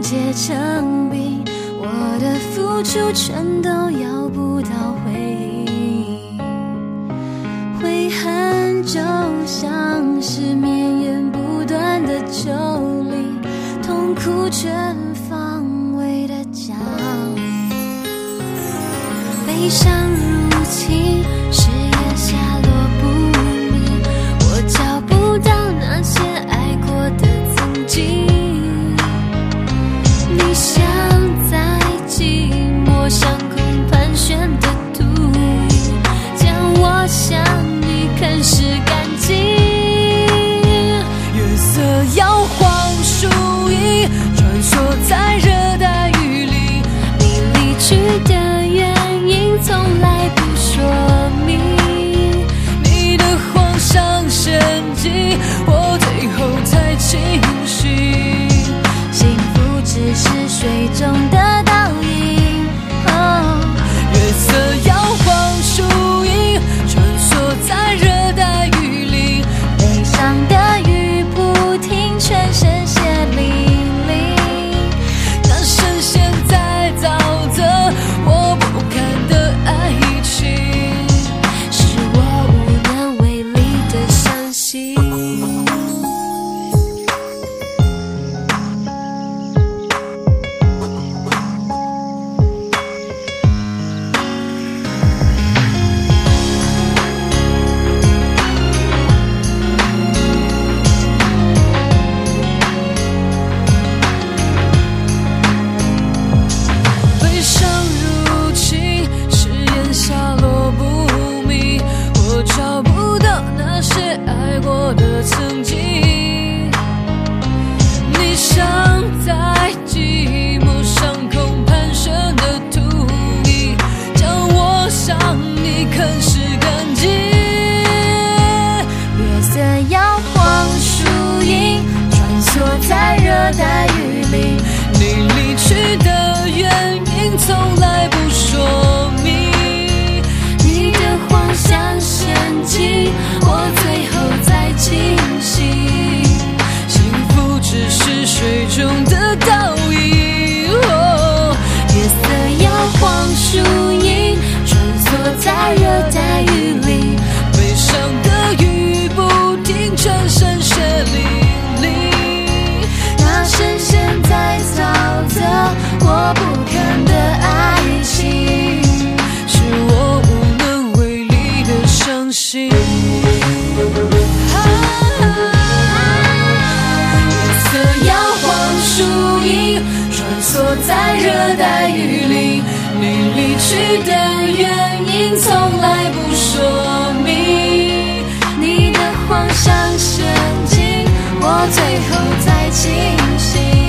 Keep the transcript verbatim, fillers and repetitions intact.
结成冰，我的付出全都要不到回应，悔恨就像是绵延不断的咒灵，痛苦全方位的降临，悲伤如侵，誓言下落不明，我找不到那些爱过的曾经，你像在寂寞上空盘旋的秃鹰，将我向你啃食干净， 月色摇晃树影，穿梭在热带雨林， 你离去的原因从来不说明， 你的慌上神经，我最后才清醒， 幸福只是水中的倒影，哦， 月色摇晃树影，穿梭在热带雨林， 悲伤的雨不停，全身血淋淋， 那深陷在沼泽我不堪的爱情， 是我无能为力的伤心。 悲伤入侵，誓言下落不明，我找不到那些爱过的曾经，你像在寂寞上空盘旋的秃鹰，将我向你啃食干净， 月色摇晃树影，穿梭在热带雨林， 你离去的原因从来不说明， 你的谎像陷阱，我最后才清醒， 幸福只是水中的倒影，哦， 月色摇晃树影，穿梭在热带雨林， 悲伤的雨不停，全身血淋淋， 那深陷在沼泽我不堪的爱情， 是我无能为力的伤心。 月色摇晃树影，穿梭在热带雨林， 你离去的原因从来不说明， 你的谎像陷阱，我最后才清醒。